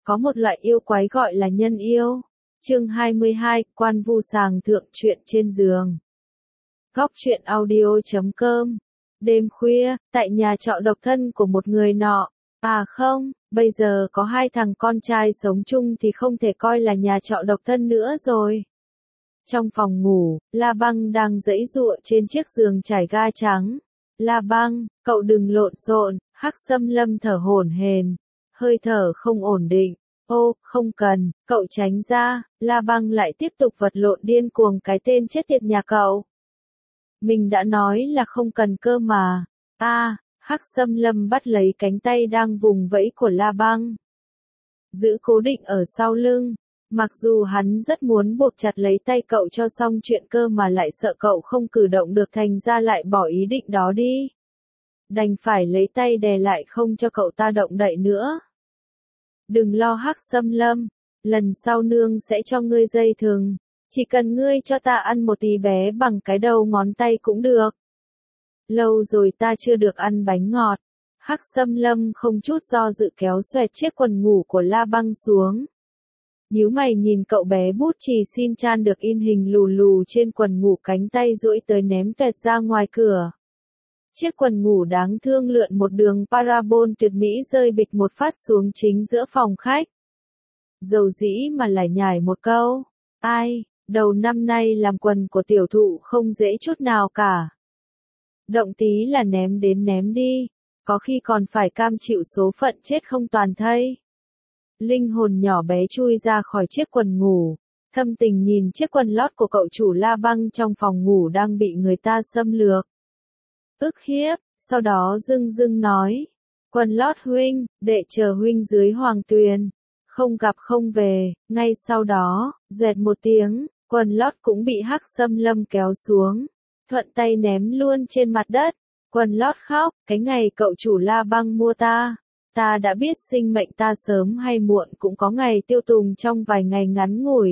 Có một loại yêu quái gọi là nhân yêu. Chương 22, Quan Vu Sàng Thượng, truyện trên giường. Góc truyện audio.com. Đêm khuya, tại nhà trọ độc thân của một người nọ. À không, bây giờ có hai thằng con trai sống chung thì không thể coi là nhà trọ độc thân nữa rồi. Trong phòng ngủ, La Băng đang giãy giụa trên chiếc giường trải ga trắng. La Băng, cậu đừng lộn xộn, Hắc Xâm Lâm thở hổn hển, hơi thở không ổn định. Ô, không cần, cậu tránh ra. La Băng lại tiếp tục vật lộn điên cuồng cái tên chết tiệt nhà cậu. Mình đã nói là không cần cơ mà. Hắc Xâm Lâm bắt lấy cánh tay đang vùng vẫy của La Băng, giữ cố định ở sau lưng. Mặc dù hắn rất muốn buộc chặt lấy tay cậu cho xong chuyện cơ mà lại sợ cậu không cử động được thành ra lại bỏ ý định đó đi. Đành phải lấy tay đè lại không cho cậu ta động đậy nữa. Đừng lo Hắc Xâm Lâm, lần sau nương sẽ cho ngươi dây thừng, chỉ cần ngươi cho ta ăn một tí bé bằng cái đầu ngón tay cũng được. Lâu rồi ta chưa được ăn bánh ngọt. Hắc Xâm Lâm không chút do dự kéo xoẹt chiếc quần ngủ của La Băng xuống. Nhíu mày nhìn cậu bé bút chì xin chan được in hình lù lù trên quần ngủ, cánh tay duỗi tới ném tuẹt ra ngoài cửa. Chiếc quần ngủ đáng thương lượn một đường parabol tuyệt mỹ rơi bịch một phát xuống chính giữa phòng khách. Dầu dĩ mà lại nhải một câu. Ai, đầu năm nay làm quần của tiểu thụ không dễ chút nào cả. Động tí là ném đến ném đi, có khi còn phải cam chịu số phận chết không toàn thây. Linh hồn nhỏ bé chui ra khỏi chiếc quần ngủ, thâm tình nhìn chiếc quần lót của cậu chủ La Băng trong phòng ngủ đang bị người ta xâm lược. Ức hiếp, sau đó dưng dưng nói, quần lót huynh, đệ chờ huynh dưới hoàng tuyền, không gặp không về. Ngay sau đó, doẹt một tiếng, quần lót cũng bị Hắc Xâm Lâm kéo xuống, thuận tay ném luôn trên mặt đất. Quần lót khóc, cái ngày cậu chủ La Băng mua ta đã biết sinh mệnh ta sớm hay muộn cũng có ngày tiêu tùng trong vài ngày ngắn ngủi.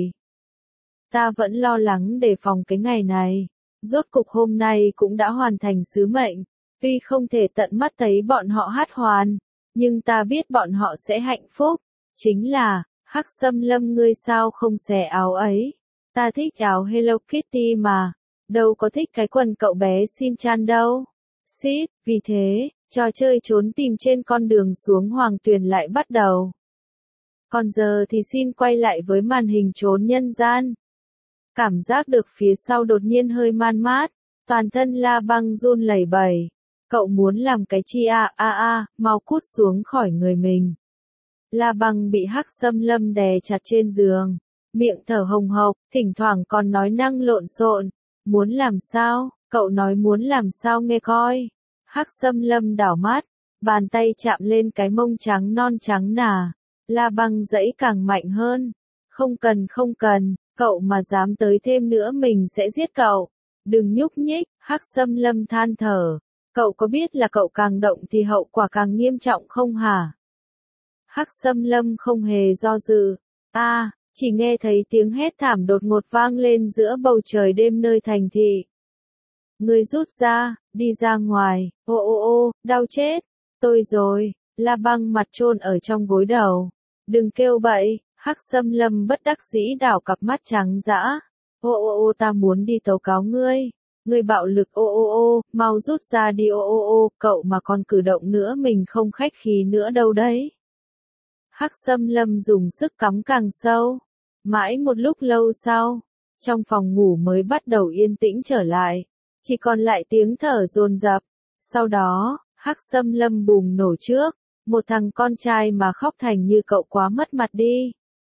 Ta vẫn lo lắng đề phòng cái ngày này. Rốt cục hôm nay cũng đã hoàn thành sứ mệnh. Tuy không thể tận mắt thấy bọn họ hát hoàn, nhưng ta biết bọn họ sẽ hạnh phúc. Chính là, Hắc Xâm Lâm ngươi sao không xẻ áo ấy. Ta thích áo Hello Kitty mà, đâu có thích cái quần cậu bé xin chan đâu. Xít, vì thế, trò chơi trốn tìm trên con đường xuống hoàng tuyền lại bắt đầu. Còn giờ thì xin quay lại với màn hình trốn nhân gian. Cảm giác được phía sau đột nhiên hơi man mát, toàn thân La Băng run lẩy bẩy. Cậu muốn làm cái chi mau cút xuống khỏi người mình. La Băng bị Hắc Xâm Lâm đè chặt trên giường, miệng thở hồng hộc, thỉnh thoảng còn nói năng lộn xộn. Muốn làm sao, cậu nói muốn làm sao nghe coi. Hắc Xâm Lâm đảo mắt, bàn tay chạm lên cái mông trắng non trắng nà. La Băng giãy càng mạnh hơn. Không cần, cậu mà dám tới thêm nữa mình sẽ giết cậu. Đừng nhúc nhích, Hắc Xâm Lâm than thở. Cậu có biết là cậu càng động thì hậu quả càng nghiêm trọng không hả? Hắc Xâm Lâm không hề do dự. Chỉ nghe thấy tiếng hét thảm đột ngột vang lên giữa bầu trời đêm nơi thành thị. Ngươi rút ra, đi ra ngoài. Ô, đau chết. Tôi rồi. La Băng mặt chôn ở trong gối đầu. Đừng kêu bậy. Hắc Xâm Lâm bất đắc dĩ đảo cặp mắt trắng dã. Ô, ta muốn đi tố cáo ngươi. Ngươi bạo lực. Ô, mau rút ra đi. Ô, cậu mà còn cử động nữa mình không khách khí nữa đâu đấy. Hắc Xâm Lâm dùng sức cắm càng sâu. Mãi một lúc lâu sau, trong phòng ngủ mới bắt đầu yên tĩnh trở lại. Chỉ còn lại tiếng thở dồn dập. Sau đó, Hắc Xâm Lâm bùng nổ trước. Một thằng con trai mà khóc thành như cậu quá mất mặt đi.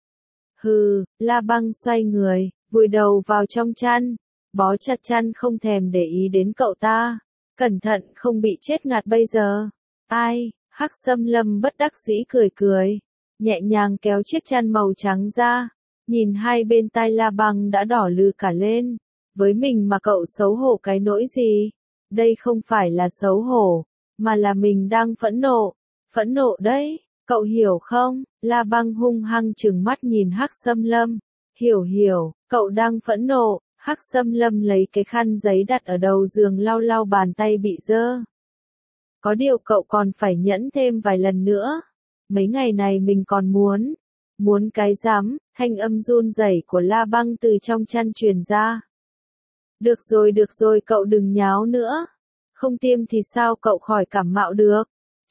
Hừ, La Băng xoay người, vùi đầu vào trong chăn, bó chặt chăn không thèm để ý đến cậu ta. Cẩn thận không bị chết ngạt bây giờ. Ai, Hắc Xâm Lâm bất đắc dĩ cười, nhẹ nhàng kéo chiếc chăn màu trắng ra, nhìn hai bên tai La Băng đã đỏ lừ cả lên. Với mình mà cậu xấu hổ cái nỗi gì? Đây không phải là xấu hổ, mà là mình đang phẫn nộ đấy. Cậu hiểu không? La Băng hung hăng trừng mắt nhìn Hắc Xâm Lâm. Hiểu, cậu đang phẫn nộ. Hắc Xâm Lâm lấy cái khăn giấy đặt ở đầu giường lau lau bàn tay bị dơ. Có điều cậu còn phải nhẫn thêm vài lần nữa. Mấy ngày này mình còn muốn Muốn cái rắm, thanh âm run rẩy của La Băng từ trong chăn truyền ra. Được rồi, cậu đừng nháo nữa. Không tiêm thì sao cậu khỏi cảm mạo được?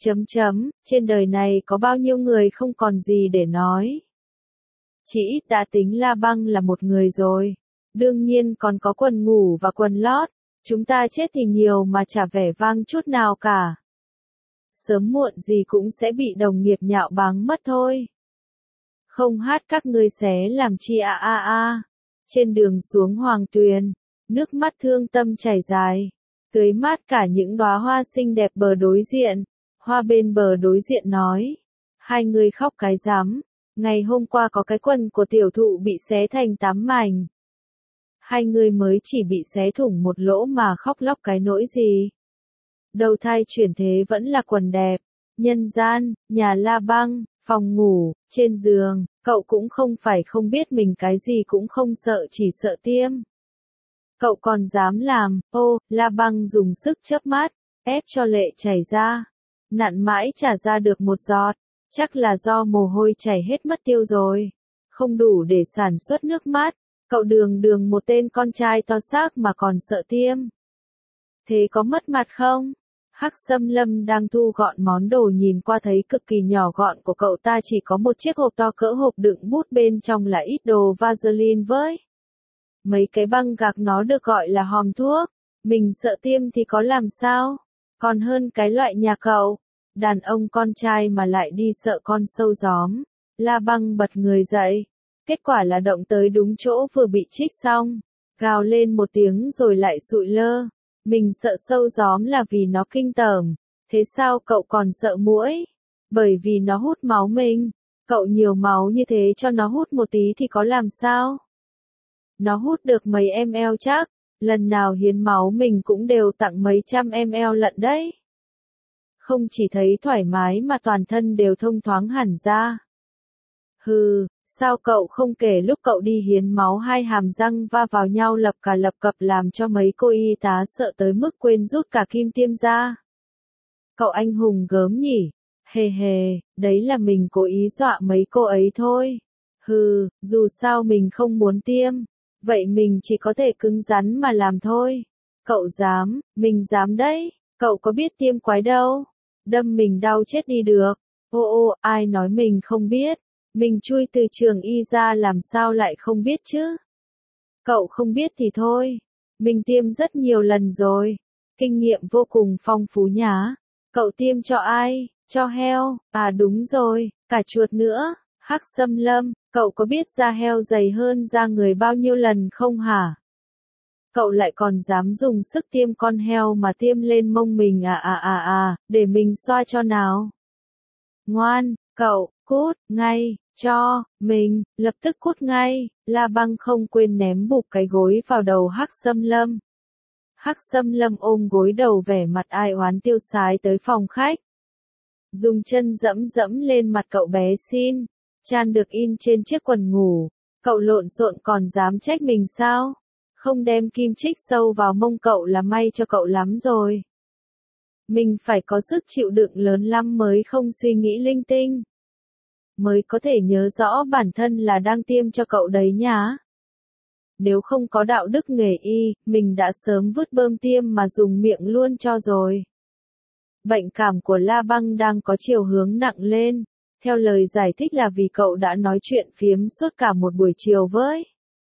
Trên đời này có bao nhiêu người không còn gì để nói. Chỉ ít đã tính La Băng là một người rồi. Đương nhiên còn có quần ngủ và quần lót. Chúng ta chết thì nhiều mà chả vẻ vang chút nào cả. Sớm muộn gì cũng sẽ bị đồng nghiệp nhạo báng mất thôi. Không hát các ngươi xé làm chi a. Trên đường xuống Hoàng Tuyền, nước mắt thương tâm chảy dài, tưới mát cả những đóa hoa xinh đẹp bờ đối diện. Hoa bên bờ đối diện nói, hai người khóc cái rắm, ngày hôm qua có cái quần của tiểu thụ bị xé thành 8 mảnh. Hai người mới chỉ bị xé thủng một lỗ mà khóc lóc cái nỗi gì. Đầu thai chuyển thế vẫn là quần đẹp. Nhân gian, nhà La Băng, phòng ngủ, trên giường, cậu cũng không phải không biết mình cái gì cũng không sợ, chỉ sợ tiêm. Cậu còn dám làm, La Băng dùng sức chớp mắt, ép cho lệ chảy ra. Nặn mãi chả ra được một giọt, chắc là do mồ hôi chảy hết mất tiêu rồi. Không đủ để sản xuất nước mắt, cậu đường một tên con trai to xác mà còn sợ tiêm. Thế có mất mặt không? Hắc Xâm Lâm đang thu gọn món đồ nhìn qua thấy cực kỳ nhỏ gọn của cậu ta, chỉ có một chiếc hộp to cỡ hộp đựng bút, bên trong là ít đồ Vaseline với mấy cái băng gạc, nó được gọi là hòm thuốc. Mình sợ tiêm thì có làm sao? Còn hơn cái loại nhà cậu. Đàn ông con trai mà lại đi sợ con sâu gióm. La Băng bật người dậy. Kết quả là động tới đúng chỗ vừa bị trích xong. Gào lên một tiếng rồi lại sụi lơ. Mình sợ sâu gióm là vì nó kinh tởm. Thế sao cậu còn sợ muỗi? Bởi vì nó hút máu mình. Cậu nhiều máu như thế cho nó hút một tí thì có làm sao? Nó hút được mấy ml chắc. Lần nào hiến máu mình cũng đều tặng mấy trăm ml lận đấy. Không chỉ thấy thoải mái mà toàn thân đều thông thoáng hẳn ra. Hừ, sao cậu không kể lúc cậu đi hiến máu hai hàm răng va vào nhau lập cập làm cho mấy cô y tá sợ tới mức quên rút cả kim tiêm ra. Cậu anh hùng gớm nhỉ? Hề, đấy là mình cố ý dọa mấy cô ấy thôi. Hừ, dù sao mình không muốn tiêm. Vậy mình chỉ có thể cứng rắn mà làm thôi. Cậu dám, mình dám đấy. Cậu có biết tiêm quái đâu. Đâm mình đau chết đi được. Ai nói mình không biết. Mình chui từ trường y ra làm sao lại không biết chứ. Cậu không biết thì thôi. Mình tiêm rất nhiều lần rồi. Kinh nghiệm vô cùng phong phú nhá. Cậu tiêm cho ai? Cho heo. À đúng rồi, cả chuột nữa. Hắc Xâm Lâm, cậu có biết da heo dày hơn da người bao nhiêu lần không hả? Cậu lại còn dám dùng sức tiêm con heo mà tiêm lên mông mình để mình xoa cho nào. Ngoan, cậu, cút, ngay, cho, mình, lập tức cút ngay. La Băng không quên ném bụp cái gối vào đầu Hắc Xâm Lâm. Hắc Xâm Lâm ôm gối đầu vẻ mặt ai oán tiêu sái tới phòng khách. Dùng chân dẫm lên mặt cậu bé xin. Chan được in trên chiếc quần ngủ. Cậu lộn xộn còn dám trách mình sao? Không đem kim chích sâu vào mông cậu là may cho cậu lắm rồi. Mình phải có sức chịu đựng lớn lắm mới không suy nghĩ linh tinh. Mới có thể nhớ rõ bản thân là đang tiêm cho cậu đấy nhá. Nếu không có đạo đức nghề y, mình đã sớm vứt bơm tiêm mà dùng miệng luôn cho rồi. Bệnh cảm của La Băng đang có chiều hướng nặng lên. Theo lời giải thích là vì cậu đã nói chuyện phiếm suốt cả một buổi chiều với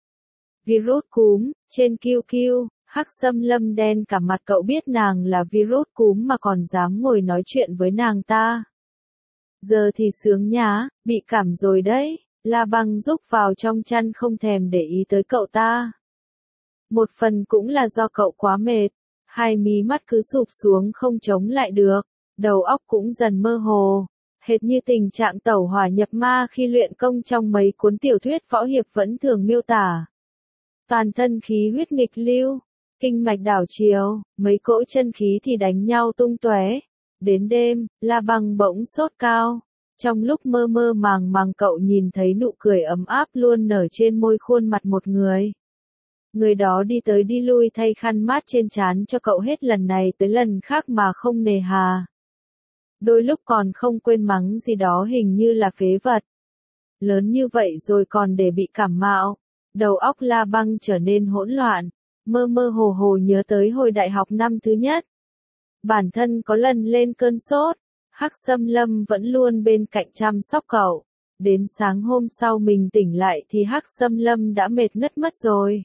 virus cúm. Trên QQ, Hắc Xâm Lâm đen cả mặt, cậu biết nàng là virus cúm mà còn dám ngồi nói chuyện với nàng ta. Giờ thì sướng nhá, bị cảm rồi đấy. La Băng rúc vào trong chăn không thèm để ý tới cậu ta. Một phần cũng là do cậu quá mệt. Hai mí mắt cứ sụp xuống không chống lại được. Đầu óc cũng dần mơ hồ. Hệt như tình trạng tẩu hỏa nhập ma khi luyện công trong mấy cuốn tiểu thuyết võ hiệp vẫn thường miêu tả. Toàn thân khí huyết nghịch lưu, kinh mạch đảo chiều, mấy cỗ chân khí thì đánh nhau tung tóe. Đến đêm, La Băng bỗng sốt cao. Trong lúc mơ màng cậu nhìn thấy nụ cười ấm áp luôn nở trên môi khuôn mặt một người. Người đó đi tới đi lui thay khăn mát trên trán cho cậu hết lần này tới lần khác mà không nề hà. Đôi lúc còn không quên mắng gì đó hình như là phế vật. lớn như vậy rồi còn để bị cảm mạo. Đầu óc La Băng trở nên hỗn loạn, mơ mơ hồ hồ nhớ tới hồi đại học năm thứ nhất. Bản thân có lần lên cơn sốt, Hắc Xâm Lâm vẫn luôn bên cạnh chăm sóc cậu. Đến sáng hôm sau mình tỉnh lại thì Hắc Xâm Lâm đã mệt ngất mất rồi.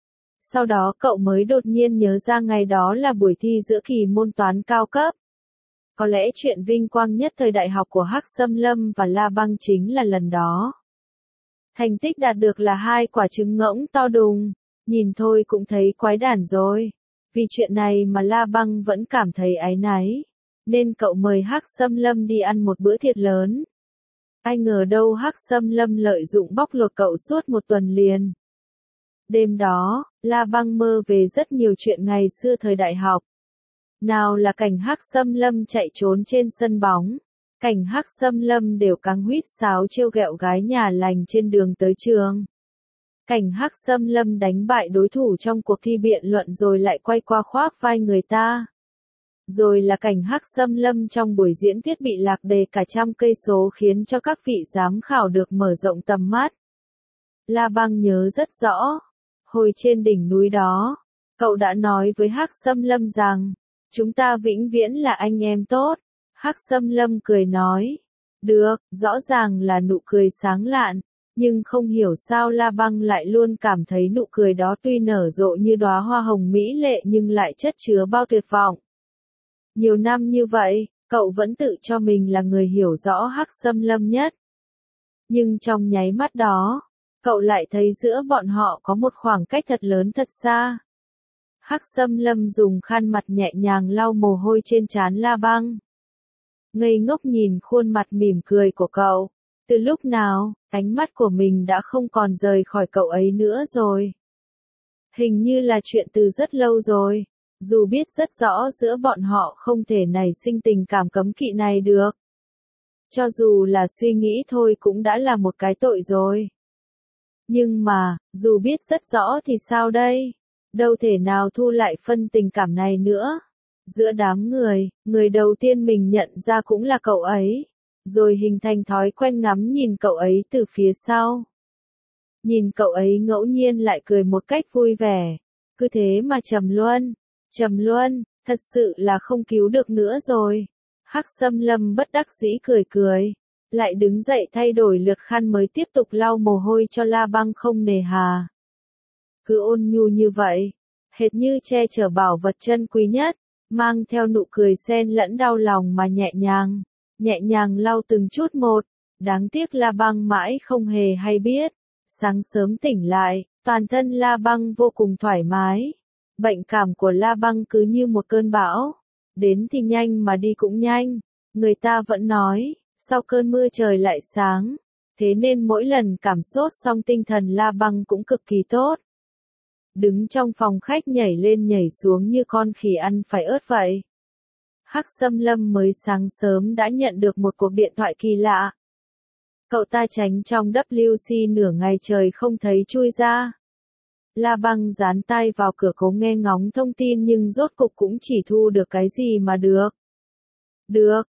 Sau đó cậu mới đột nhiên nhớ ra ngày đó là buổi thi giữa kỳ môn toán cao cấp. Có lẽ chuyện vinh quang nhất thời đại học của Hắc Xâm Lâm và La Băng chính là lần đó. Thành tích đạt được là 2 quả trứng ngỗng to đùng, nhìn thôi cũng thấy quái đản rồi. Vì chuyện này mà La Băng vẫn cảm thấy áy náy, nên cậu mời Hắc Xâm Lâm đi ăn một bữa thiệt lớn. Ai ngờ đâu Hắc Xâm Lâm lợi dụng bóc lột cậu suốt một tuần liền. Đêm đó, La Băng mơ về rất nhiều chuyện ngày xưa thời đại học. Nào là cảnh Hắc Xâm Lâm chạy trốn trên sân bóng, cảnh Hắc Xâm Lâm đều căng huýt sáo trêu ghẹo gái nhà lành trên đường tới trường. Cảnh Hắc Xâm Lâm đánh bại đối thủ trong cuộc thi biện luận rồi lại quay qua khoác vai người ta. Rồi là cảnh Hắc Xâm Lâm trong buổi diễn thuyết bị lạc đề cả 100 cây số khiến cho các vị giám khảo được mở rộng tầm mắt. La Băng nhớ rất rõ, hồi trên đỉnh núi đó, cậu đã nói với Hắc Xâm Lâm rằng, chúng ta vĩnh viễn là anh em tốt. Hắc Xâm Lâm cười nói, được, rõ ràng là nụ cười sáng lạn, nhưng không hiểu sao La Băng lại luôn cảm thấy nụ cười đó tuy nở rộ như đóa hoa hồng mỹ lệ nhưng lại chất chứa bao tuyệt vọng. Nhiều năm như vậy, cậu vẫn tự cho mình là người hiểu rõ Hắc Xâm Lâm nhất. Nhưng trong nháy mắt đó, cậu lại thấy giữa bọn họ có một khoảng cách thật lớn thật xa. Hắc Xâm Lâm dùng khăn mặt nhẹ nhàng lau mồ hôi trên trán La Băng. Ngây ngốc nhìn khuôn mặt mỉm cười của cậu. Từ lúc nào, ánh mắt của mình đã không còn rời khỏi cậu ấy nữa rồi. Hình như là chuyện từ rất lâu rồi. Dù biết rất rõ giữa bọn họ không thể nảy sinh tình cảm cấm kỵ này được. Cho dù là suy nghĩ thôi cũng đã là một cái tội rồi. Nhưng mà, dù biết rất rõ thì sao đây? Đâu thể nào thu lại phân tình cảm này nữa. Giữa đám người, người đầu tiên mình nhận ra cũng là cậu ấy. Rồi hình thành thói quen ngắm nhìn cậu ấy từ phía sau. Nhìn cậu ấy ngẫu nhiên lại cười một cách vui vẻ. Cứ thế mà Trầm Luân, thật sự là không cứu được nữa rồi. Hắc Xâm Lâm bất đắc dĩ cười cười. Lại đứng dậy thay đổi lượt khăn mới tiếp tục lau mồ hôi cho La Băng không nề hà. Cứ ôn nhu như vậy, hệt như che chở bảo vật chân quý nhất, mang theo nụ cười xen lẫn đau lòng mà nhẹ nhàng lau từng chút một. Đáng tiếc La Băng mãi không hề hay biết. Sáng sớm tỉnh lại, toàn thân La Băng vô cùng thoải mái. Bệnh cảm của La Băng cứ như một cơn bão. Đến thì nhanh mà đi cũng nhanh. Người ta vẫn nói, sau cơn mưa trời lại sáng. Thế nên mỗi lần cảm sốt xong tinh thần La Băng cũng cực kỳ tốt. Đứng trong phòng khách nhảy lên nhảy xuống như con khỉ ăn phải ớt vậy. Hắc Xâm Lâm mới sáng sớm đã nhận được một cuộc điện thoại kỳ lạ. Cậu ta tránh trong WC nửa ngày trời không thấy chui ra. La Băng dán tay vào cửa cố nghe ngóng thông tin nhưng rốt cục cũng chỉ thu được cái gì mà được. Được,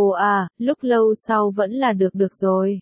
lúc lâu sau vẫn là được rồi.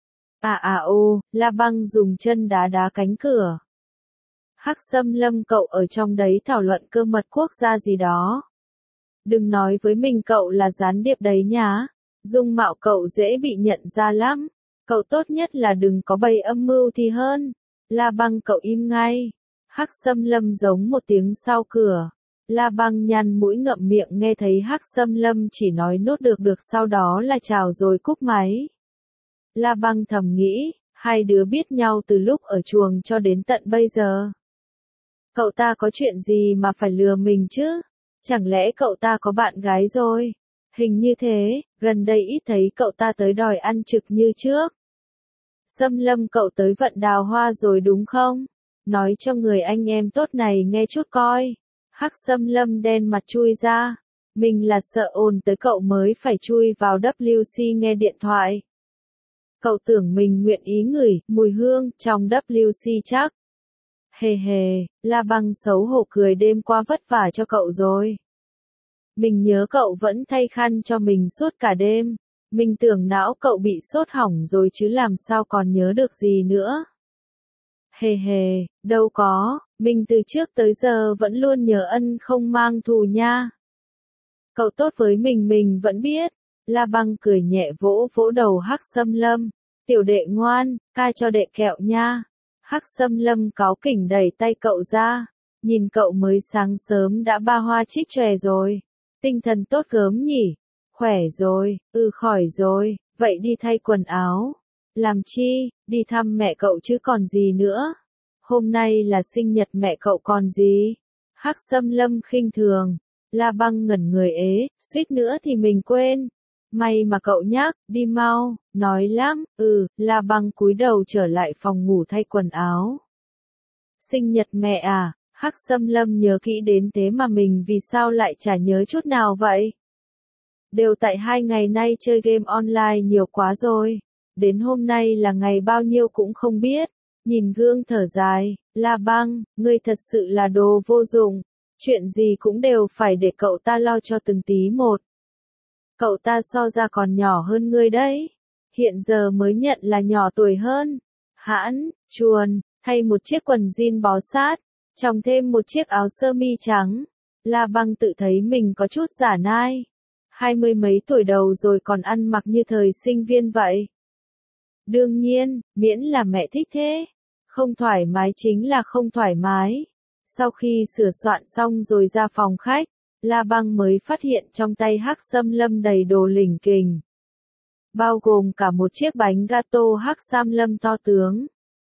La Băng dùng chân đá đá cánh cửa. Hắc Xâm Lâm cậu ở trong đấy thảo luận cơ mật quốc gia gì đó. Đừng nói với mình cậu là gián điệp đấy nhá. Dung mạo cậu dễ bị nhận ra lắm. Cậu tốt nhất là đừng có bày âm mưu thì hơn. La Băng cậu im ngay. Hắc Xâm Lâm giống một tiếng sau cửa. La Băng nhăn mũi ngậm miệng nghe thấy Hắc Xâm Lâm chỉ nói nốt được sau đó là chào rồi cúp máy. La Băng thầm nghĩ, hai đứa biết nhau từ lúc ở chuồng cho đến tận bây giờ. Cậu ta có chuyện gì mà phải lừa mình chứ? Chẳng lẽ cậu ta có bạn gái rồi? Hình như thế, gần đây ít thấy cậu ta tới đòi ăn trực như trước. Xâm Lâm cậu tới vận đào hoa rồi đúng không? Nói cho người anh em tốt này nghe chút coi. Hắc Xâm Lâm đen mặt chui ra. Mình là sợ ồn tới cậu mới phải chui vào WC nghe điện thoại. Cậu tưởng mình nguyện ý ngửi mùi hương trong WC chắc. Hề hề, La Băng xấu hổ cười đêm qua vất vả cho cậu rồi. Mình nhớ cậu vẫn thay khăn cho mình suốt cả đêm. Mình tưởng não cậu bị sốt hỏng rồi chứ làm sao còn nhớ được gì nữa. Hề hề, đâu có, mình từ trước tới giờ vẫn luôn nhớ ân không mang thù nha. Cậu tốt với mình vẫn biết. La Băng cười nhẹ vỗ vỗ đầu Hắc Xâm Lâm. Tiểu đệ ngoan, ca cho đệ kẹo nha. Hắc Xâm Lâm cáu kỉnh đẩy tay cậu ra. Nhìn cậu mới sáng sớm đã ba hoa trích chòe rồi. Tinh thần tốt gớm nhỉ. Khỏe rồi, khỏi rồi, vậy đi thay quần áo. Làm chi, đi thăm mẹ cậu chứ còn gì nữa. Hôm nay là sinh nhật mẹ cậu còn gì. Hắc Xâm Lâm khinh thường. La Băng ngẩn người ế, suýt nữa thì mình quên. May mà cậu nhắc, đi mau, nói lắm, La Băng cúi đầu trở lại phòng ngủ thay quần áo. Sinh nhật mẹ à, Hắc Xâm Lâm nhớ kỹ đến thế mà mình vì sao lại chả nhớ chút nào vậy? Đều tại 2 ngày nay chơi game online nhiều quá rồi. Đến hôm nay là ngày bao nhiêu cũng không biết. Nhìn gương thở dài, La Băng, ngươi thật sự là đồ vô dụng. Chuyện gì cũng đều phải để cậu ta lo cho từng tí một. Cậu ta so ra còn nhỏ hơn ngươi đấy. Hiện giờ mới nhận là nhỏ tuổi hơn. Hãn, chuồn, thay một chiếc quần jean bó sát, chồng thêm một chiếc áo sơ mi trắng. La Băng tự thấy mình có chút giả nai. 20 mấy tuổi đầu rồi còn ăn mặc như thời sinh viên vậy. Đương nhiên, miễn là mẹ thích thế. Không thoải mái chính là không thoải mái. Sau khi sửa soạn xong rồi ra phòng khách, La Băng mới phát hiện trong tay Hắc Xâm Lâm đầy đồ lỉnh kình. Bao gồm cả một chiếc bánh gato Hắc Xâm Lâm to tướng.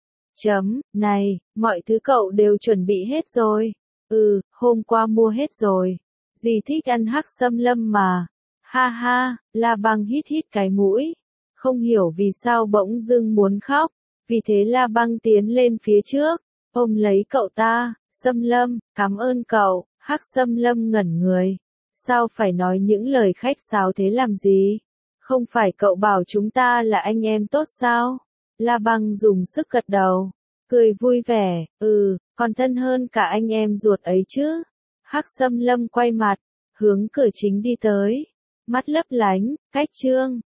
Này, mọi thứ cậu đều chuẩn bị hết rồi. Hôm qua mua hết rồi. Dì thích ăn Hắc Xâm Lâm mà. Ha ha, La Băng hít hít cái mũi. Không hiểu vì sao bỗng dưng muốn khóc. Vì thế La Băng tiến lên phía trước, ôm lấy cậu ta. Xâm Lâm, cảm ơn cậu. Hắc Xâm Lâm ngẩn người. Sao phải nói những lời khách sáo thế làm gì? Không phải cậu bảo chúng ta là anh em tốt sao? La Băng dùng sức gật đầu. Cười vui vẻ, còn thân hơn cả anh em ruột ấy chứ. Hắc Xâm Lâm quay mặt, hướng cửa chính đi tới. Mắt lấp lánh, cách Trương,